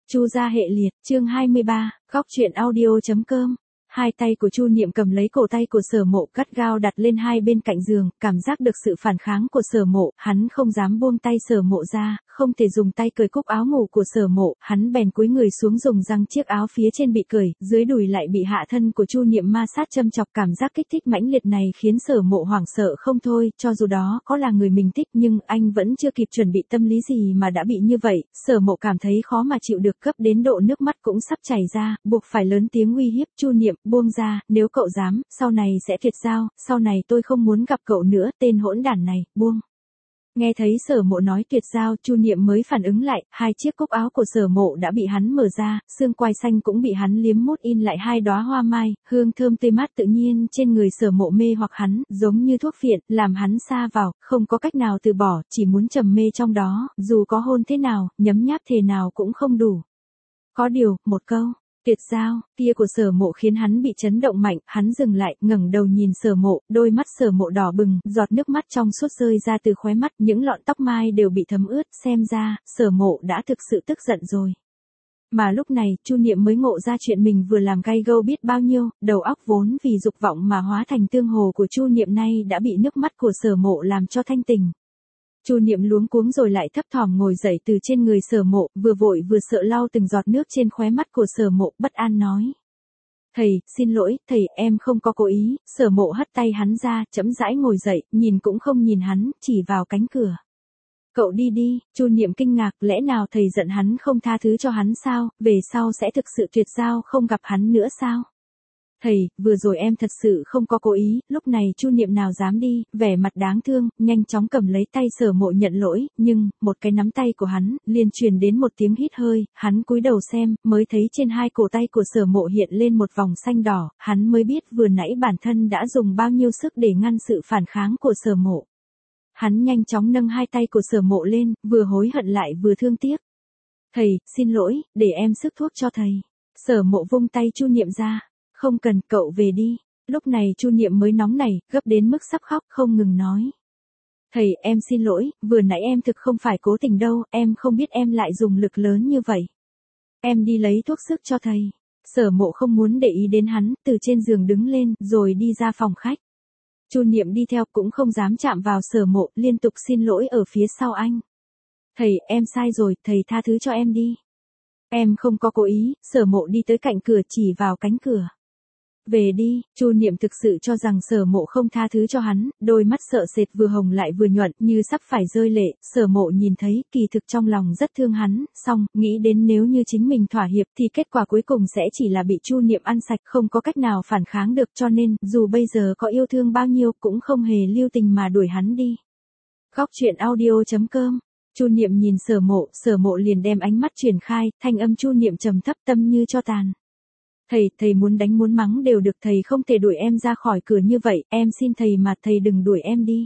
Chu gia hệ liệt, chương 23, góc truyện audio.com. Hai tay của Chu Niệm cầm lấy cổ tay của Sở Mộ, gắt gao đặt lên hai bên cạnh giường, cảm giác được sự phản kháng của Sở Mộ, hắn không dám buông tay Sở Mộ ra, không thể dùng tay cởi cúc áo ngủ của Sở Mộ, hắn bèn cúi người xuống dùng răng chiếc áo phía trên bị cởi, dưới đùi lại bị hạ thân của Chu Niệm ma sát châm chọc, cảm giác kích thích mãnh liệt này khiến Sở Mộ hoảng sợ không thôi, cho dù đó có là người mình thích nhưng anh vẫn chưa kịp chuẩn bị tâm lý gì mà đã bị như vậy, Sở Mộ cảm thấy khó mà chịu được, gấp đến độ nước mắt cũng sắp chảy ra, buộc phải lớn tiếng uy hiếp Chu Niệm, buông ra, nếu cậu dám, sau này sẽ tuyệt giao, sau này tôi không muốn gặp cậu nữa, tên hỗn đản này, buông. Nghe thấy Sở Mộ nói tuyệt giao, Chu Niệm mới phản ứng lại, hai chiếc cúc áo của Sở Mộ đã bị hắn mở ra, xương quai xanh cũng bị hắn liếm mút in lại hai đóa hoa mai, hương thơm tươi mát tự nhiên trên người Sở Mộ mê hoặc hắn, giống như thuốc phiện, làm hắn sa vào, không có cách nào từ bỏ, chỉ muốn trầm mê trong đó, dù có hôn thế nào, nhấm nháp thế nào cũng không đủ. Có điều, một câu tuyệt giao kia của Sở Mộ khiến hắn bị chấn động mạnh, hắn dừng lại, ngẩng đầu nhìn Sở Mộ, đôi mắt Sở Mộ đỏ bừng, giọt nước mắt trong suốt rơi ra từ khóe mắt, những lọn tóc mai đều bị thấm ướt, xem ra, Sở Mộ đã thực sự tức giận rồi. Mà lúc này, Chu Niệm mới ngộ ra chuyện mình vừa làm gay gâu biết bao nhiêu, đầu óc vốn vì dục vọng mà hóa thành tương hồ của Chu Niệm nay đã bị nước mắt của Sở Mộ làm cho thanh tình. Chu Niệm luống cuống rồi lại thấp thỏm ngồi dậy từ trên người Sở Mộ, vừa vội vừa sợ lau từng giọt nước trên khóe mắt của Sở Mộ, bất an nói. Thầy, xin lỗi, thầy, em không có cố ý. Sở Mộ hất tay hắn ra, chậm rãi ngồi dậy, nhìn cũng không nhìn hắn, chỉ vào cánh cửa. Cậu đi đi. Chu Niệm kinh ngạc, lẽ nào thầy giận hắn không tha thứ cho hắn sao, về sau sẽ thực sự tuyệt giao không gặp hắn nữa sao? Thầy, vừa rồi em thật sự không có cố ý, lúc này Chu Niệm nào dám đi, vẻ mặt đáng thương, nhanh chóng cầm lấy tay Sở Mộ nhận lỗi, nhưng, một cái nắm tay của hắn, liền truyền đến một tiếng hít hơi, hắn cúi đầu xem, mới thấy trên hai cổ tay của Sở Mộ hiện lên một vòng xanh đỏ, hắn mới biết vừa nãy bản thân đã dùng bao nhiêu sức để ngăn sự phản kháng của Sở Mộ. Hắn nhanh chóng nâng hai tay của Sở Mộ lên, vừa hối hận lại vừa thương tiếc. Thầy, xin lỗi, để em sức thuốc cho thầy. Sở Mộ vung tay Chu Niệm ra. Không cần, cậu về đi. Lúc này Chu Niệm mới nóng nảy, gấp đến mức sắp khóc, không ngừng nói. Thầy, em xin lỗi, vừa nãy em thực không phải cố tình đâu, em không biết em lại dùng lực lớn như vậy. Em đi lấy thuốc sức cho thầy. Sở Mộ không muốn để ý đến hắn, từ trên giường đứng lên, rồi đi ra phòng khách. Chu Niệm đi theo cũng không dám chạm vào Sở Mộ, liên tục xin lỗi ở phía sau anh. Thầy, em sai rồi, thầy tha thứ cho em đi. Em không có cố ý. Sở Mộ đi tới cạnh cửa chỉ vào cánh cửa. Về đi. Chu Niệm thực sự cho rằng Sở Mộ không tha thứ cho hắn, đôi mắt sợ sệt vừa hồng lại vừa nhuận, như sắp phải rơi lệ. Sở Mộ nhìn thấy, kỳ thực trong lòng rất thương hắn, song nghĩ đến nếu như chính mình thỏa hiệp thì kết quả cuối cùng sẽ chỉ là bị Chu Niệm ăn sạch, không có cách nào phản kháng được, cho nên dù bây giờ có yêu thương bao nhiêu cũng không hề lưu tình mà đuổi hắn đi. Góc truyện audio.com. Chu Niệm nhìn Sở Mộ liền đem ánh mắt chuyển khai, thanh âm Chu Niệm trầm thấp, tâm như tro tàn. Thầy muốn đánh muốn mắng đều được, thầy không thể đuổi em ra khỏi cửa như vậy, em xin thầy mà thầy đừng đuổi em đi.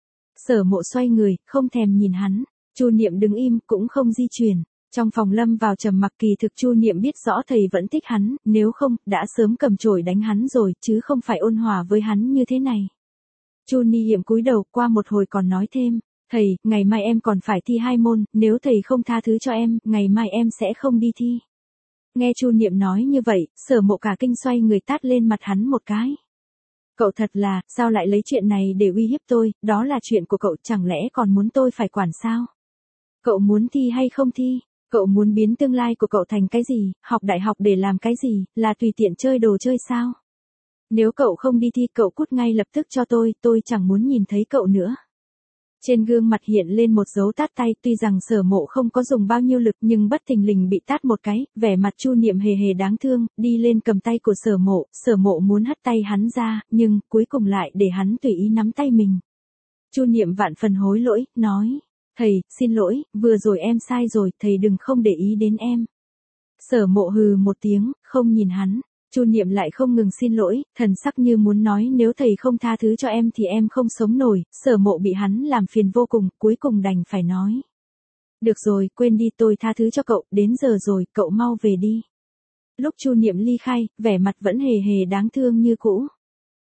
Sở Mộ xoay người, không thèm nhìn hắn. Chu Niệm đứng im, cũng không di chuyển. Trong phòng lâm vào trầm mặc, kỳ thực Chu Niệm biết rõ thầy vẫn thích hắn, nếu không, đã sớm cầm chổi đánh hắn rồi, chứ không phải ôn hòa với hắn như thế này. Chu Niệm cúi đầu, qua một hồi còn nói thêm. Thầy, ngày mai em còn phải thi 2 môn, nếu thầy không tha thứ cho em, ngày mai em sẽ không đi thi. Nghe Chu Niệm nói như vậy, Sở Mộ cả kinh xoay người tát lên mặt hắn một cái. Cậu thật là, sao lại lấy chuyện này để uy hiếp tôi, đó là chuyện của cậu, chẳng lẽ còn muốn tôi phải quản sao? Cậu muốn thi hay không thi? Cậu muốn biến tương lai của cậu thành cái gì, học đại học để làm cái gì, là tùy tiện chơi đồ chơi sao? Nếu cậu không đi thi, cậu cút ngay lập tức cho tôi chẳng muốn nhìn thấy cậu nữa. Trên gương mặt hiện lên một dấu tát tay, tuy rằng Sở Mộ không có dùng bao nhiêu lực nhưng bất thình lình bị tát một cái, vẻ mặt Chu Niệm hề hề đáng thương, đi lên cầm tay của Sở Mộ muốn hất tay hắn ra, nhưng cuối cùng lại để hắn tùy ý nắm tay mình. Chu Niệm vạn phần hối lỗi, nói, thầy, xin lỗi, vừa rồi em sai rồi, thầy đừng không để ý đến em. Sở Mộ hừ một tiếng, không nhìn hắn. Chu Niệm lại không ngừng xin lỗi, thần sắc như muốn nói nếu thầy không tha thứ cho em thì em không sống nổi. Sở Mộ bị hắn làm phiền vô cùng, cuối cùng đành phải nói. Được rồi, quên đi, tôi tha thứ cho cậu, đến giờ rồi, cậu mau về đi. Lúc Chu Niệm ly khai, vẻ mặt vẫn hề hề đáng thương như cũ.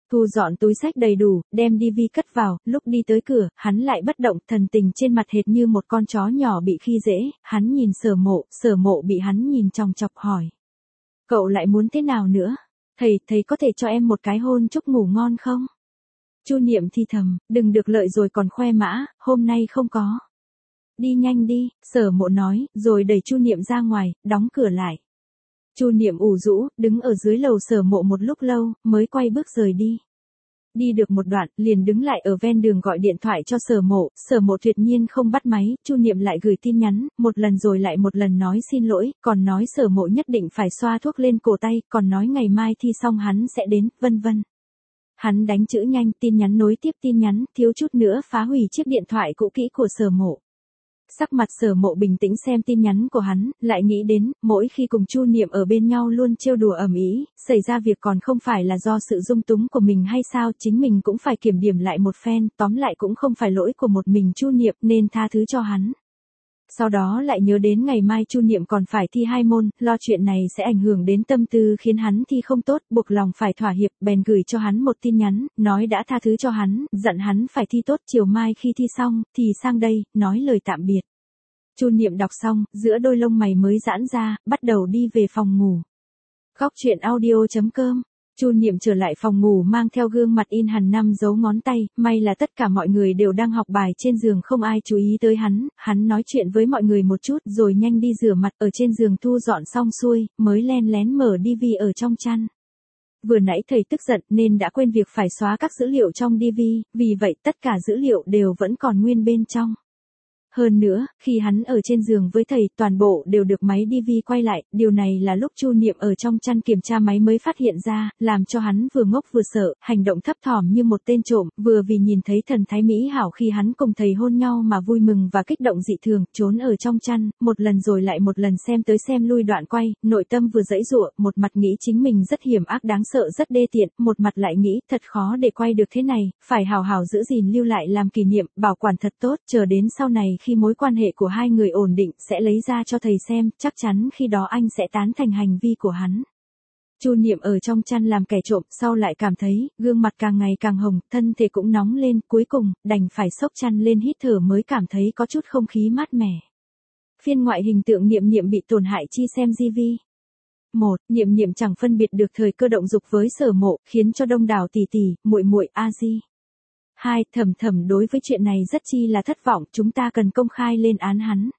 Thu dọn túi xách đầy đủ, đem DV cất vào, lúc đi tới cửa, hắn lại bất động, thần tình trên mặt hệt như một con chó nhỏ bị khi dễ, hắn nhìn Sở Mộ bị hắn nhìn chòng chọc hỏi. Cậu lại muốn thế nào nữa? Thầy có thể cho em một cái hôn chúc ngủ ngon không? Chu Niệm thi thầm, đừng được lợi rồi còn khoe mã, hôm nay không có. Đi nhanh đi, Sở Mộ nói, rồi đẩy Chu Niệm ra ngoài, đóng cửa lại. Chu Niệm ủ rũ, đứng ở dưới lầu Sở Mộ một lúc lâu, mới quay bước rời đi. Đi được một đoạn, liền đứng lại ở ven đường gọi điện thoại cho Sở Mộ tuyệt nhiên không bắt máy, Chu Niệm lại gửi tin nhắn, một lần rồi lại một lần nói xin lỗi, còn nói Sở Mộ nhất định phải xoa thuốc lên cổ tay, còn nói ngày mai thi xong hắn sẽ đến, vân vân. Hắn đánh chữ nhanh, tin nhắn nối tiếp tin nhắn, thiếu chút nữa phá hủy chiếc điện thoại cũ kỹ của Sở Mộ. Sắc mặt Sở Mộ bình tĩnh xem tin nhắn của hắn, lại nghĩ đến, mỗi khi cùng Chu Niệm ở bên nhau luôn trêu đùa ầm ĩ, xảy ra việc còn không phải là do sự dung túng của mình hay sao, chính mình cũng phải kiểm điểm lại một phen, tóm lại cũng không phải lỗi của một mình Chu Niệm nên tha thứ cho hắn. Sau đó lại nhớ đến ngày mai Chu Niệm còn phải thi 2 môn, lo chuyện này sẽ ảnh hưởng đến tâm tư khiến hắn thi không tốt, buộc lòng phải thỏa hiệp, bèn gửi cho hắn một tin nhắn, nói đã tha thứ cho hắn, dặn hắn phải thi tốt, chiều mai khi thi xong, thì sang đây, nói lời tạm biệt. Chu Niệm đọc xong, giữa đôi lông mày mới giãn ra, bắt đầu đi về phòng ngủ. Góc truyện audio.com. Chu Niệm trở lại phòng ngủ mang theo gương mặt in hằn 5 dấu ngón tay, may là tất cả mọi người đều đang học bài trên giường không ai chú ý tới hắn nói chuyện với mọi người một chút rồi nhanh đi rửa mặt ở trên giường thu dọn xong xuôi, mới len lén mở DV ở trong chăn. Vừa nãy thầy tức giận nên đã quên việc phải xóa các dữ liệu trong DV, vì vậy tất cả dữ liệu đều vẫn còn nguyên bên trong. Hơn nữa, khi hắn ở trên giường với thầy, toàn bộ đều được máy DV quay lại, điều này là lúc Chu Niệm ở trong chăn kiểm tra máy mới phát hiện ra, làm cho hắn vừa ngốc vừa sợ, hành động thấp thỏm như một tên trộm, vừa vì nhìn thấy thần thái mỹ hảo khi hắn cùng thầy hôn nhau mà vui mừng và kích động dị thường, trốn ở trong chăn, một lần rồi lại một lần xem tới xem lui đoạn quay, nội tâm vừa giãy giụa, một mặt nghĩ chính mình rất hiểm ác đáng sợ rất đê tiện, một mặt lại nghĩ thật khó để quay được thế này, phải hào hào giữ gìn lưu lại làm kỷ niệm, bảo quản thật tốt, chờ đến sau này khi mối quan hệ của hai người ổn định sẽ lấy ra cho thầy xem, chắc chắn khi đó anh sẽ tán thành hành vi của hắn. Chu Niệm ở trong chăn làm kẻ trộm, sau lại cảm thấy, gương mặt càng ngày càng hồng, thân thể cũng nóng lên, cuối cùng, đành phải xốc chăn lên hít thở mới cảm thấy có chút không khí mát mẻ. Phiên ngoại hình tượng Niệm bị tổn hại chi xem GV. 1. Niệm chẳng phân biệt được thời cơ động dục với Sở Mộ, khiến cho đông đảo tỷ tỷ, muội a di. 2. Thầm đối với chuyện này rất chi là thất vọng, chúng ta cần công khai lên án hắn.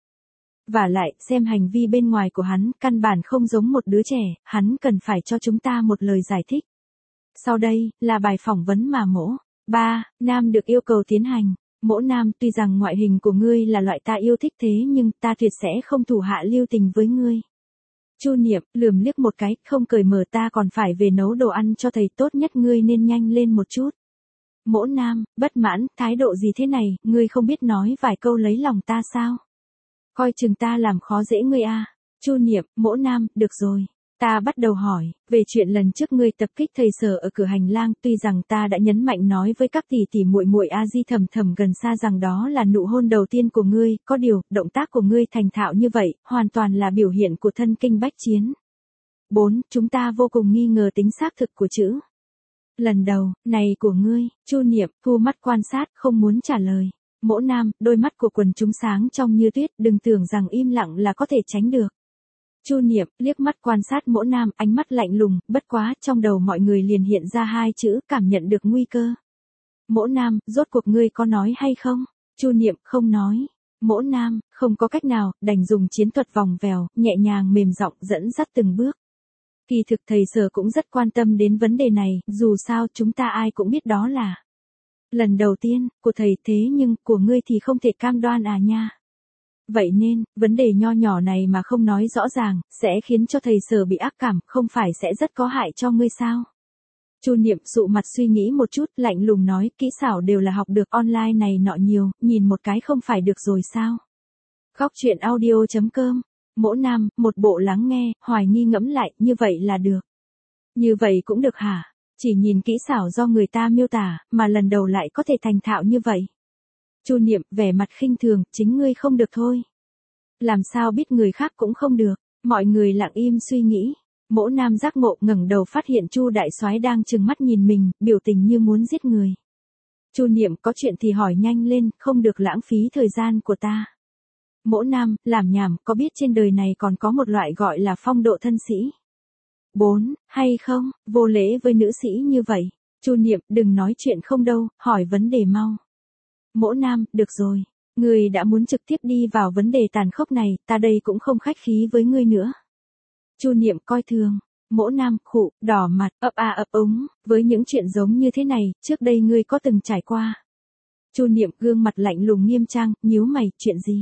Và lại, xem hành vi bên ngoài của hắn, căn bản không giống một đứa trẻ, hắn cần phải cho chúng ta một lời giải thích. Sau đây, là bài phỏng vấn mà Mỗ. 3. Nam được yêu cầu tiến hành. Mỗ Nam, tuy rằng ngoại hình của ngươi là loại ta yêu thích thế nhưng ta tuyệt sẽ không thủ hạ lưu tình với ngươi. Chu Niệm, lườm liếc một cái, không cởi mở ta còn phải về nấu đồ ăn cho thầy, tốt nhất ngươi nên nhanh lên một chút. Mỗ Nam, bất mãn, thái độ gì thế này, ngươi không biết nói vài câu lấy lòng ta sao? Coi chừng ta làm khó dễ ngươi à? Chu Niệm, Mỗ Nam, được rồi. Ta bắt đầu hỏi, về chuyện lần trước ngươi tập kích thầy Sở ở cửa hành lang, tuy rằng ta đã nhấn mạnh nói với các tỷ tỷ muội a di thầm gần xa rằng đó là nụ hôn đầu tiên của ngươi, có điều, động tác của ngươi thành thạo như vậy, hoàn toàn là biểu hiện của thân kinh bách chiến. 4. Chúng ta vô cùng nghi ngờ tính xác thực của chữ lần đầu này của ngươi. Chu Niệm, thu mắt quan sát, không muốn trả lời. Mỗ Nam, đôi mắt của quần chúng sáng trong như tuyết, đừng tưởng rằng im lặng là có thể tránh được. Chu Niệm, liếc mắt quan sát Mỗ Nam, ánh mắt lạnh lùng, bất quá, trong đầu mọi người liền hiện ra hai chữ, cảm nhận được nguy cơ. Mỗ Nam, rốt cuộc ngươi có nói hay không? Chu Niệm, không nói. Mỗ Nam, không có cách nào, đành dùng chiến thuật vòng vèo, nhẹ nhàng mềm giọng dẫn dắt từng bước. Kỳ thực thầy Sở cũng rất quan tâm đến vấn đề này, dù sao chúng ta ai cũng biết đó là lần đầu tiên, của thầy, thế nhưng, của ngươi thì không thể cam đoan à nha. Vậy nên, vấn đề nho nhỏ này mà không nói rõ ràng, sẽ khiến cho thầy Sở bị ác cảm, không phải sẽ rất có hại cho ngươi sao? Chu Niệm sụ mặt suy nghĩ một chút, lạnh lùng nói, kỹ xảo đều là học được online này nọ nhiều, nhìn một cái không phải được rồi sao? Góc truyện audio.com. Mỗ Nam, một bộ lắng nghe, hoài nghi ngẫm lại, như vậy là được. Như vậy cũng được hả? Chỉ nhìn kỹ xảo do người ta miêu tả, mà lần đầu lại có thể thành thạo như vậy. Chu Niệm, vẻ mặt khinh thường, chính ngươi không được thôi. Làm sao biết người khác cũng không được, mọi người lặng im suy nghĩ. Mỗ Nam giác ngộ ngẩng đầu phát hiện Chu đại soái đang trừng mắt nhìn mình, biểu tình như muốn giết người. Chu Niệm có chuyện thì hỏi nhanh lên, không được lãng phí thời gian của ta. Mỗ Nam, làm nhảm, có biết trên đời này còn có một loại gọi là phong độ thân sĩ? 4, hay không, vô lễ với nữ sĩ như vậy. Chu Niệm, đừng nói chuyện không đâu, hỏi vấn đề mau. Mỗ Nam, được rồi. Ngươi đã muốn trực tiếp đi vào vấn đề tàn khốc này, ta đây cũng không khách khí với ngươi nữa. Chu Niệm coi thường. Mỗ Nam, khụ, đỏ mặt, ấp a ấp úng, với những chuyện giống như thế này, trước đây ngươi có từng trải qua. Chu Niệm gương mặt lạnh lùng nghiêm trang, nhíu mày, chuyện gì?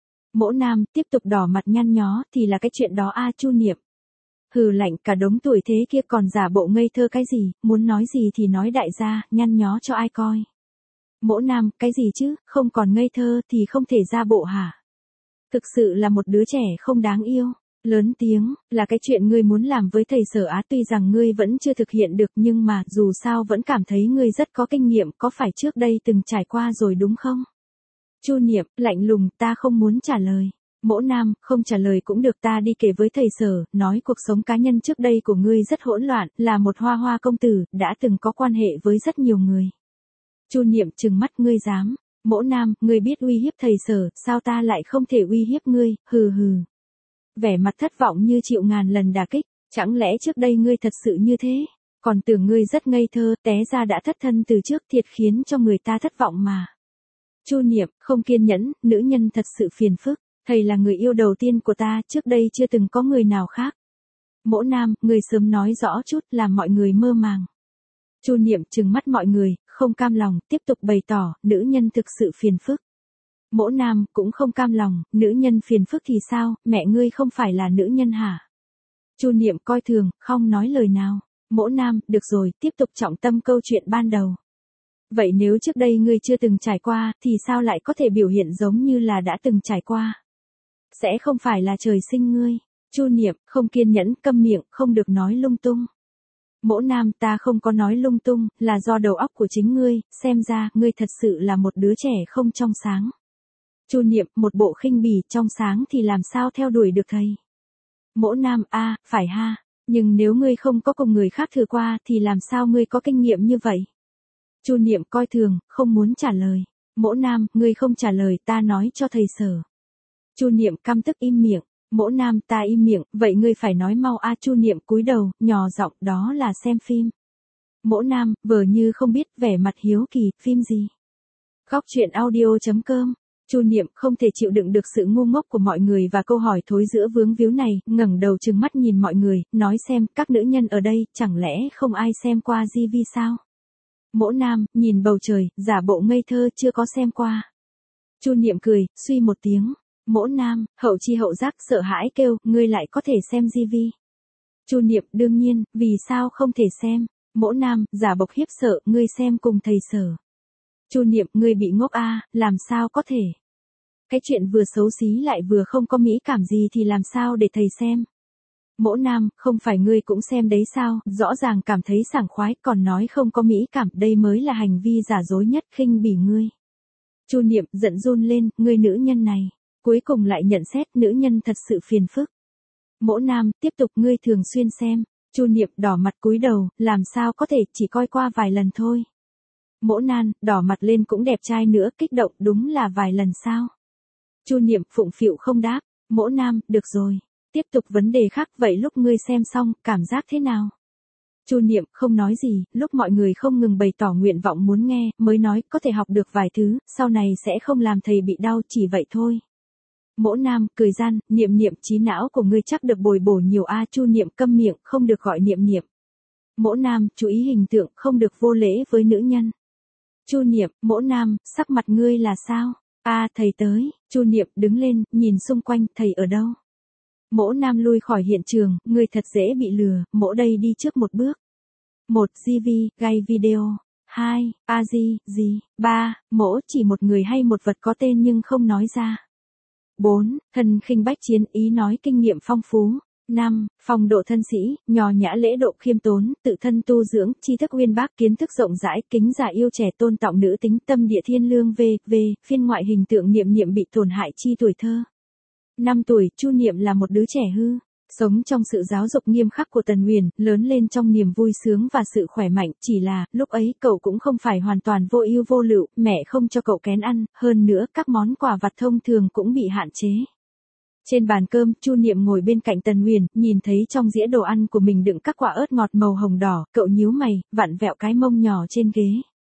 Mỗ Nam tiếp tục đỏ mặt nhăn nhó, thì là cái chuyện đó a. Chu Niệm hừ lạnh, cả đống tuổi thế kia còn giả bộ ngây thơ cái gì, muốn nói gì thì nói đại gia, nhăn nhó cho ai coi. Mỗ Nam, cái gì chứ, không còn ngây thơ thì không thể ra bộ hả? Thực sự là một đứa trẻ không đáng yêu. Lớn tiếng, là cái chuyện ngươi muốn làm với thầy Sở Á, tuy rằng ngươi vẫn chưa thực hiện được nhưng mà dù sao vẫn cảm thấy ngươi rất có kinh nghiệm, có phải trước đây từng trải qua rồi đúng không? Chu Niệm, lạnh lùng, ta không muốn trả lời. Mỗ Nam, không trả lời cũng được, ta đi kể với thầy Sở, nói cuộc sống cá nhân trước đây của ngươi rất hỗn loạn, là một hoa hoa công tử, đã từng có quan hệ với rất nhiều người. Chu Niệm trừng mắt, ngươi dám? Mỗ Nam, ngươi biết uy hiếp thầy Sở, sao ta lại không thể uy hiếp ngươi, hừ hừ. Vẻ mặt thất vọng như chịu ngàn lần đả kích, chẳng lẽ trước đây ngươi thật sự như thế? Còn tưởng ngươi rất ngây thơ, té ra đã thất thân từ trước, thiệt khiến cho người ta thất vọng mà. Chu Niệm, không kiên nhẫn, nữ nhân thật sự phiền phức, thầy là người yêu đầu tiên của ta, trước đây chưa từng có người nào khác. Mỗ Nam, ngươi sớm nói rõ chút, làm mọi người mơ màng. Chu Niệm trừng mắt mọi người, không cam lòng, tiếp tục bày tỏ, nữ nhân thực sự phiền phức. Mỗ Nam cũng không cam lòng, nữ nhân phiền phức thì sao, mẹ ngươi không phải là nữ nhân hả? Chu Niệm coi thường, không nói lời nào. Mỗ Nam, được rồi, tiếp tục trọng tâm câu chuyện ban đầu. Vậy nếu trước đây ngươi chưa từng trải qua, thì sao lại có thể biểu hiện giống như là đã từng trải qua? Sẽ không phải là trời sinh ngươi. Chu Niệm, không kiên nhẫn, câm miệng, không được nói lung tung. Mỗ Nam, ta không có nói lung tung, là do đầu óc của chính ngươi, xem ra, ngươi thật sự là một đứa trẻ không trong sáng. Chu Niệm, một bộ khinh bỉ, trong sáng thì làm sao theo đuổi được thầy? Mỗ Nam, phải ha, nhưng nếu ngươi không có cùng người khác thử qua thì làm sao ngươi có kinh nghiệm như vậy? Chu Niệm coi thường, không muốn trả lời. Mỗ Nam, ngươi không trả lời, ta nói cho thầy Sở. Chu Niệm căm tức im miệng. Mỗ Nam, ta im miệng, vậy ngươi phải nói mau a. Chu Niệm cúi đầu, nhỏ giọng, đó là xem phim. Mỗ Nam, vờ như không biết, vẻ mặt hiếu kỳ, phim gì? Góc truyện audio.com. Chu Niệm không thể chịu đựng được sự ngu ngốc của mọi người và câu hỏi thối giữa vướng víu này, ngẩng đầu trừng mắt nhìn mọi người, nói xem, các nữ nhân ở đây, chẳng lẽ không ai xem qua GV sao? Mỗ Nam, nhìn bầu trời, giả bộ ngây thơ, chưa có xem qua. Chu Niệm cười, suy một tiếng. Mỗ Nam, hậu chi hậu giác, sợ hãi kêu, ngươi lại có thể xem GV. Chu Niệm, đương nhiên, vì sao không thể xem? Mỗ Nam, giả bộc hiếp sợ, ngươi xem cùng thầy Sở. Chu Niệm, ngươi bị ngốc a, làm sao có thể? Cái chuyện vừa xấu xí lại vừa không có mỹ cảm gì thì làm sao để thầy xem? Mỗ Nam, không phải ngươi cũng xem đấy sao, rõ ràng cảm thấy sảng khoái, còn nói không có mỹ cảm, đây mới là hành vi giả dối nhất, khinh bỉ ngươi. Chu Niệm giận run lên, ngươi nữ nhân này, cuối cùng lại nhận xét nữ nhân thật sự phiền phức. Mỗ Nam, tiếp tục, ngươi thường xuyên xem. Chu Niệm đỏ mặt cúi đầu, làm sao có thể, chỉ coi qua vài lần thôi. Mỗ Nam, đỏ mặt lên cũng đẹp trai nữa, kích động, đúng là vài lần sao? Chu Niệm phụng phịu không đáp. Mỗ Nam, được rồi. Tiếp tục vấn đề khác, vậy lúc ngươi xem xong, cảm giác thế nào? Chu Niệm không nói gì, lúc mọi người không ngừng bày tỏ nguyện vọng muốn nghe, mới nói, có thể học được vài thứ, sau này sẽ không làm thầy bị đau, chỉ vậy thôi. Mỗ Nam, cười gian, Niệm Niệm, trí não của ngươi chắc được bồi bổ nhiều a. Chu Niệm câm miệng, không được gọi Niệm Niệm. Mỗ Nam, chú ý hình tượng, không được vô lễ với nữ nhân. Chu Niệm, Mỗ Nam, sắc mặt ngươi là sao? Thầy tới. Chu Niệm đứng lên, nhìn xung quanh, thầy ở đâu? Mỗ Nam lui khỏi hiện trường, ngươi thật dễ bị lừa, mỗ đây đi trước một bước. 1. GV, gay video. 2. gì. 3. Mỗ chỉ một người hay một vật có tên nhưng không nói ra. 4. Thân khinh bách chiến, ý nói kinh nghiệm phong phú. 5. Phong độ thân sĩ, nho nhã lễ độ khiêm tốn, tự thân tu dưỡng, tri thức uyên bác, kiến thức rộng rãi, kính già yêu trẻ, tôn trọng nữ tính, tâm địa thiên lương. Phiên ngoại hình tượng Niệm Niệm bị tổn hại chi tuổi thơ. 5 tuổi, Chu Niệm là một đứa trẻ hư. Sống trong sự giáo dục nghiêm khắc của Tần Huyền, lớn lên trong niềm vui sướng và sự khỏe mạnh, chỉ là, lúc ấy cậu cũng không phải hoàn toàn vô ưu vô lự, mẹ không cho cậu kén ăn, hơn nữa các món quà vặt thông thường cũng bị hạn chế. Trên bàn cơm, Chu Niệm ngồi bên cạnh Tần Huyền, nhìn thấy trong dĩa đồ ăn của mình đựng các quả ớt ngọt màu hồng đỏ, cậu nhíu mày, vặn vẹo cái mông nhỏ trên ghế.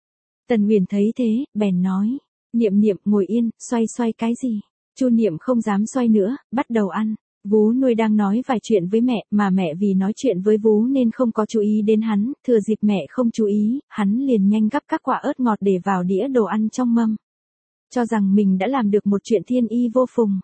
Tần Huyền thấy thế, bèn nói, Niệm Niệm ngồi yên, xoay xoay cái gì? Chu Niệm không dám xoay nữa, bắt đầu ăn. Vú nuôi đang nói vài chuyện với mẹ, mà mẹ vì nói chuyện với Vú nên không có chú ý đến hắn, thừa dịp mẹ không chú ý, hắn liền nhanh gắp các quả ớt ngọt để vào đĩa đồ ăn trong mâm. Cho rằng mình đã làm được một chuyện thiên y vô phùng.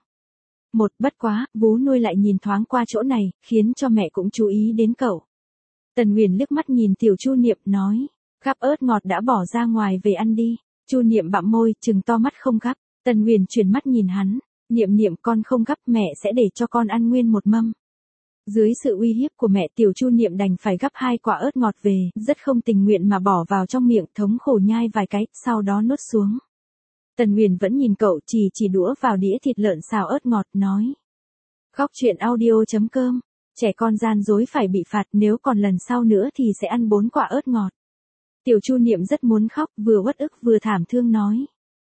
Bất quá, Vú nuôi lại nhìn thoáng qua chỗ này, khiến cho mẹ cũng chú ý đến cậu. Tần Huyền liếc mắt nhìn tiểu Chu Niệm, nói, gắp ớt ngọt đã bỏ ra ngoài về ăn đi. Chu Niệm bặm môi, trừng to mắt không gắp. Tần Huyền chuyển mắt nhìn hắn, Niệm Niệm con không gắp, mẹ sẽ để cho con ăn nguyên một mâm. Dưới sự uy hiếp của mẹ, tiểu Chu Niệm đành phải gắp 2 quả ớt ngọt về, rất không tình nguyện mà bỏ vào trong miệng, thống khổ nhai vài cái, sau đó nuốt xuống. Tần Huyền vẫn nhìn cậu, chỉ đũa vào đĩa thịt lợn xào ớt ngọt, nói. Góc truyện audio.com, trẻ con gian dối phải bị phạt, nếu còn lần sau nữa thì sẽ ăn 4 quả ớt ngọt. Tiểu Chu Niệm rất muốn khóc, vừa uất ức vừa thảm thương nói.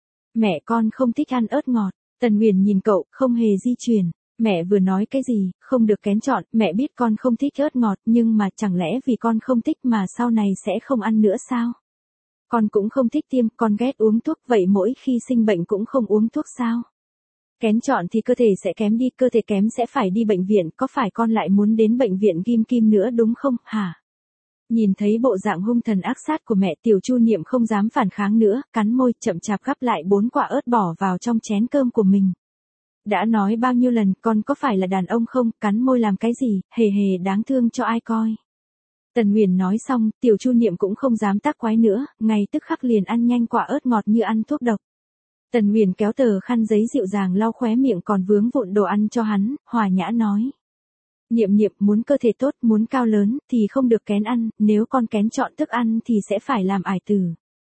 Mẹ con không thích ăn ớt ngọt. Tần Huyền nhìn cậu, không hề di chuyển. Mẹ vừa nói cái gì, không được kén chọn, mẹ biết con không thích ớt ngọt, nhưng mà chẳng lẽ vì con không thích mà sau này sẽ không ăn nữa sao? Con cũng không thích tiêm, con ghét uống thuốc, vậy mỗi khi sinh bệnh cũng không uống thuốc sao? Kén chọn thì cơ thể sẽ kém đi, cơ thể kém sẽ phải đi bệnh viện, có phải con lại muốn đến bệnh viện ghim kim nữa đúng không, hả? Nhìn thấy bộ dạng hung thần ác sát của mẹ, tiểu Chu Niệm không dám phản kháng nữa, cắn môi, chậm chạp gắp lại 4 quả ớt bỏ vào trong chén cơm của mình. Đã nói bao nhiêu lần, con có phải là đàn ông không, cắn môi làm cái gì, hề hề đáng thương cho ai coi. Tần Huyền nói xong, tiểu Chu Niệm cũng không dám tác quái nữa, ngay tức khắc liền ăn nhanh quả ớt ngọt như ăn thuốc độc. Tần Huyền kéo tờ khăn giấy dịu dàng lau khóe miệng còn vướng vụn đồ ăn cho hắn, hòa nhã nói. Niệm Niệm muốn cơ thể tốt, muốn cao lớn, thì không được kén ăn, nếu con kén chọn thức ăn thì sẽ phải làm ải tử.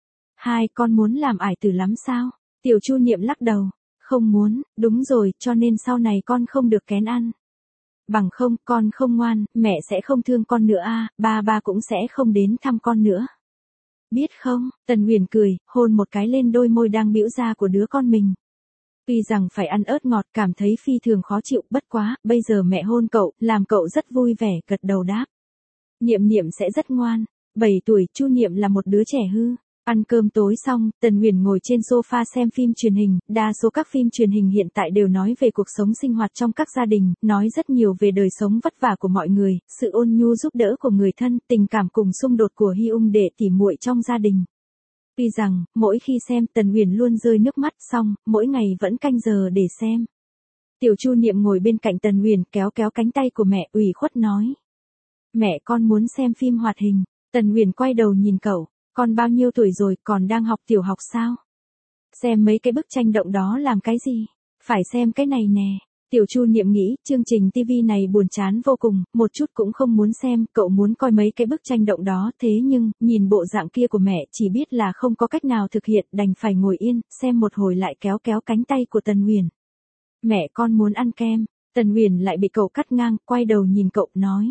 Con muốn làm ải tử lắm sao? Tiểu Chu Niệm lắc đầu. Không muốn, đúng rồi, cho nên sau này con không được kén ăn. Bằng không, con không ngoan, mẹ sẽ không thương con nữa ba cũng sẽ không đến thăm con nữa. Biết không, Tần Huyền cười, hôn một cái lên đôi môi đang bĩu ra của đứa con mình. Tuy rằng phải ăn ớt ngọt cảm thấy phi thường khó chịu, bất quá, bây giờ mẹ hôn cậu, làm cậu rất vui vẻ, gật đầu đáp. Niệm Niệm sẽ rất ngoan. 7 tuổi, Chu Niệm là một đứa trẻ hư. Ăn cơm tối xong, Tần Huyền ngồi trên sofa xem phim truyền hình, đa số các phim truyền hình hiện tại đều nói về cuộc sống sinh hoạt trong các gia đình, nói rất nhiều về đời sống vất vả của mọi người, sự ôn nhu giúp đỡ của người thân, tình cảm cùng xung đột của Hyung đệ tỉ muội trong gia đình. Tuy rằng, mỗi khi xem Tần Huyền luôn rơi nước mắt, xong, mỗi ngày vẫn canh giờ để xem. Tiểu Chu Niệm ngồi bên cạnh Tần Huyền, kéo cánh tay của mẹ, ủy khuất nói. Mẹ con muốn xem phim hoạt hình. Tần Huyền quay đầu nhìn cậu. Con bao nhiêu tuổi rồi, còn đang học tiểu học sao? Xem mấy cái bức tranh động đó làm cái gì? Phải xem cái này nè. Tiểu Chu Niệm nghĩ, chương trình TV này buồn chán vô cùng, một chút cũng không muốn xem, cậu muốn coi mấy cái bức tranh động đó, thế nhưng, nhìn bộ dạng kia của mẹ, chỉ biết là không có cách nào thực hiện, đành phải ngồi yên, xem một hồi lại kéo cánh tay của Tần Huyền. Mẹ con muốn ăn kem. Tần Huyền lại bị cậu cắt ngang, quay đầu nhìn cậu, nói.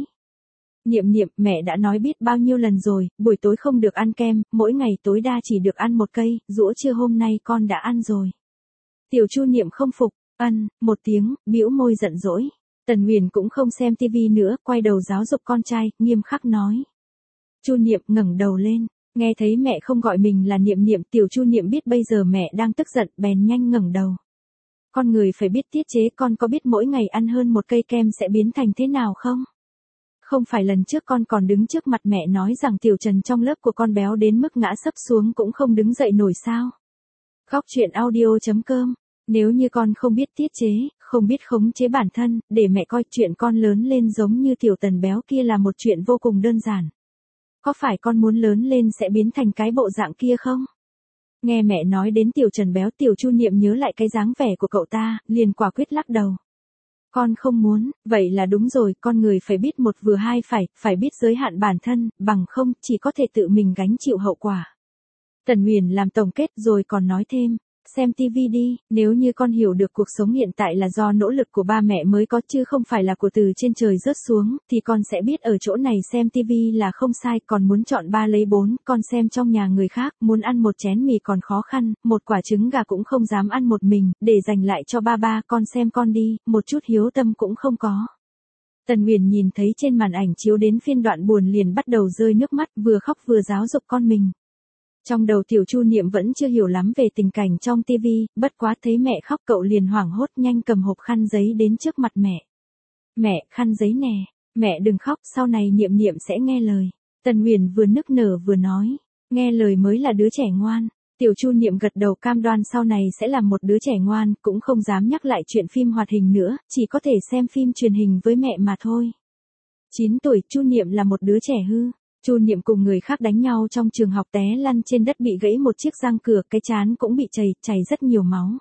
Niệm Niệm, mẹ đã nói biết bao nhiêu lần rồi, buổi tối không được ăn kem, mỗi ngày tối đa chỉ được ăn một cây, giỗ trưa hôm nay con đã ăn rồi. Tiểu Chu Niệm không phục, một tiếng, bĩu môi giận dỗi. Tần Huyền cũng không xem tivi nữa, quay đầu giáo dục con trai, nghiêm khắc nói. Chu Niệm ngẩng đầu lên, nghe thấy mẹ không gọi mình là Niệm Niệm, tiểu Chu Niệm biết bây giờ mẹ đang tức giận, bèn nhanh ngẩng đầu. Con người phải biết tiết chế, con có biết mỗi ngày ăn hơn một cây kem sẽ biến thành thế nào không? Không phải lần trước con còn đứng trước mặt mẹ nói rằng Tiểu Trần trong lớp của con béo đến mức ngã sấp xuống cũng không đứng dậy nổi sao? Góc truyện audio.com. Nếu như con không biết tiết chế, không biết khống chế bản thân, để mẹ coi chuyện con lớn lên giống như Tiểu Tần béo kia là một chuyện vô cùng đơn giản. Có phải con muốn lớn lên sẽ biến thành cái bộ dạng kia không? Nghe mẹ nói đến Tiểu Trần béo, Tiểu Chu Niệm nhớ lại cái dáng vẻ của cậu ta, liền quả quyết lắc đầu. Con không muốn, vậy là đúng rồi, con người phải biết một vừa hai phải biết giới hạn bản thân, bằng không, chỉ có thể tự mình gánh chịu hậu quả. Tần Huyền làm tổng kết rồi còn nói thêm, xem tivi đi, nếu như con hiểu được cuộc sống hiện tại là do nỗ lực của ba mẹ mới có chứ không phải là của từ trên trời rớt xuống, thì con sẽ biết ở chỗ này xem tivi là không sai, còn muốn chọn 3 lấy 4, con xem trong nhà người khác, muốn ăn một chén mì còn khó khăn, một quả trứng gà cũng không dám ăn một mình, để dành lại cho ba, con xem con đi, một chút hiếu tâm cũng không có. Tần Huyền nhìn thấy trên màn ảnh chiếu đến phiên đoạn buồn liền bắt đầu rơi nước mắt, vừa khóc vừa giáo dục con mình. Trong đầu Tiểu Chu Niệm vẫn chưa hiểu lắm về tình cảnh trong tivi, bất quá thấy mẹ khóc cậu liền hoảng hốt nhanh cầm hộp khăn giấy đến trước mặt mẹ. Mẹ, khăn giấy nè, mẹ đừng khóc, sau này Niệm Niệm sẽ nghe lời. Tần Huyền vừa nức nở vừa nói, nghe lời mới là đứa trẻ ngoan. Tiểu Chu Niệm gật đầu cam đoan sau này sẽ là một đứa trẻ ngoan, cũng không dám nhắc lại chuyện phim hoạt hình nữa, chỉ có thể xem phim truyền hình với mẹ mà thôi. 9 tuổi, Chu Niệm là một đứa trẻ hư. Chu Niệm cùng người khác đánh nhau trong trường học té lăn trên đất bị gãy một chiếc răng cửa, cái trán cũng bị chảy rất nhiều máu.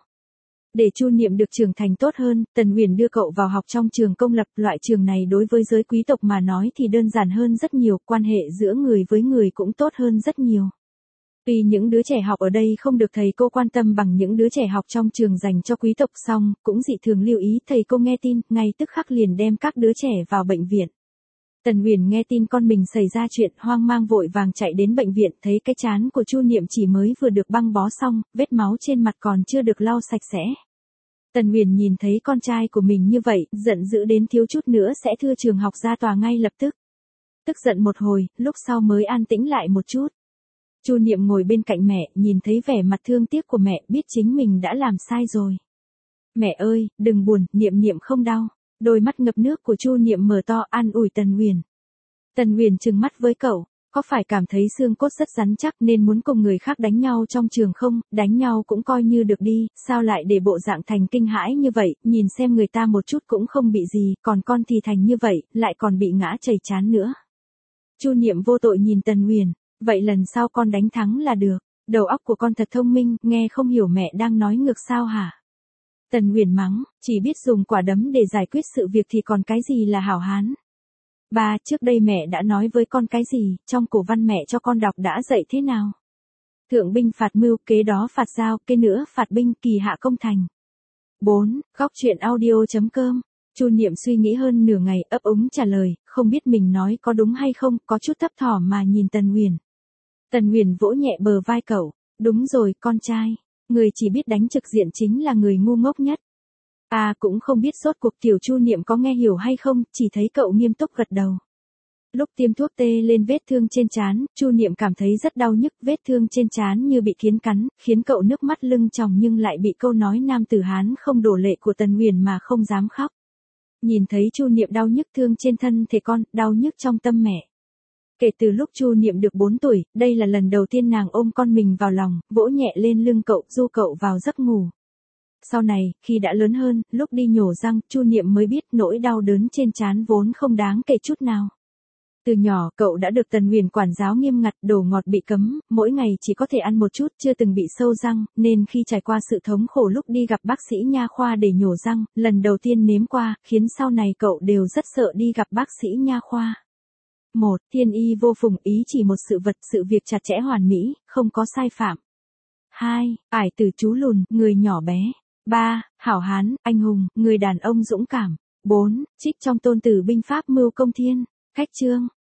Để Chu Niệm được trưởng thành tốt hơn, Tần Huyền đưa cậu vào học trong trường công lập, loại trường này đối với giới quý tộc mà nói thì đơn giản hơn rất nhiều, quan hệ giữa người với người cũng tốt hơn rất nhiều. Tuy những đứa trẻ học ở đây không được thầy cô quan tâm bằng những đứa trẻ học trong trường dành cho quý tộc song, cũng dị thường lưu ý, thầy cô nghe tin, ngay tức khắc liền đem các đứa trẻ vào bệnh viện. Tần Huyền nghe tin con mình xảy ra chuyện, hoang mang vội vàng chạy đến bệnh viện, thấy cái trán của Chu Niệm chỉ mới vừa được băng bó xong, vết máu trên mặt còn chưa được lau sạch sẽ. Tần Huyền nhìn thấy con trai của mình như vậy, giận dữ đến thiếu chút nữa sẽ thưa trường học ra tòa ngay lập tức. Tức giận một hồi, lúc sau mới an tĩnh lại một chút. Chu Niệm ngồi bên cạnh mẹ, nhìn thấy vẻ mặt thương tiếc của mẹ, biết chính mình đã làm sai rồi. Mẹ ơi, đừng buồn, Niệm Niệm không đau. Đôi mắt ngập nước của Chu Niệm mở to an ủi Tần Huyền. Tần Huyền trừng mắt với cậu, có phải cảm thấy xương cốt rất rắn chắc nên muốn cùng người khác đánh nhau trong trường không, đánh nhau cũng coi như được đi, sao lại để bộ dạng thành kinh hãi như vậy, nhìn xem người ta một chút cũng không bị gì, còn con thì thành như vậy, lại còn bị ngã chảy trán nữa. Chu Niệm vô tội nhìn Tần Huyền, vậy lần sau con đánh thắng là được, đầu óc của con thật thông minh, nghe không hiểu mẹ đang nói ngược sao hả? Tần Huyền mắng, chỉ biết dùng quả đấm để giải quyết sự việc thì còn cái gì là hảo hán. Ba, trước đây mẹ đã nói với con cái gì, trong cổ văn mẹ cho con đọc đã dạy thế nào? Thượng binh phạt mưu, kế đó phạt giao, kế nữa phạt binh, kỳ hạ công thành. 4. Góc truyện audio.com. Chu Niệm suy nghĩ hơn nửa ngày, ấp úng trả lời, không biết mình nói có đúng hay không, có chút thấp thỏm mà nhìn Tần Huyền. Tần Huyền vỗ nhẹ bờ vai cậu, đúng rồi, con trai. Người chỉ biết đánh trực diện chính là người ngu ngốc nhất. Cũng không biết sốt cuộc Tiểu Chu Niệm có nghe hiểu hay không, chỉ thấy cậu nghiêm túc gật đầu. Lúc tiêm thuốc tê lên vết thương trên trán, Chu Niệm cảm thấy rất đau nhức, vết thương trên trán như bị kiến cắn, khiến cậu nước mắt lưng tròng nhưng lại bị câu nói nam tử Hán không đổ lệ của Tần Huyền mà không dám khóc. Nhìn thấy Chu Niệm đau nhức thương trên thân thể con, đau nhức trong tâm mẹ. Kể từ lúc Chu Niệm được 4 tuổi, đây là lần đầu tiên nàng ôm con mình vào lòng, vỗ nhẹ lên lưng cậu, du cậu vào giấc ngủ. Sau này, khi đã lớn hơn, lúc đi nhổ răng, Chu Niệm mới biết nỗi đau đớn trên trán vốn không đáng kể chút nào. Từ nhỏ, cậu đã được Tần Huyền quản giáo nghiêm ngặt, đồ ngọt bị cấm, mỗi ngày chỉ có thể ăn một chút, chưa từng bị sâu răng, nên khi trải qua sự thống khổ lúc đi gặp bác sĩ nha khoa để nhổ răng, lần đầu tiên nếm qua, khiến sau này cậu đều rất sợ đi gặp bác sĩ nha khoa. 1. Thiên y vô phùng, ý chỉ một sự vật, sự việc chặt chẽ hoàn mỹ, không có sai phạm. 2. Ải tử chú lùn, người nhỏ bé. 3. Hảo hán, anh hùng, người đàn ông dũng cảm. 4. Trích trong Tôn Tử binh pháp mưu công thiên. Cách chương.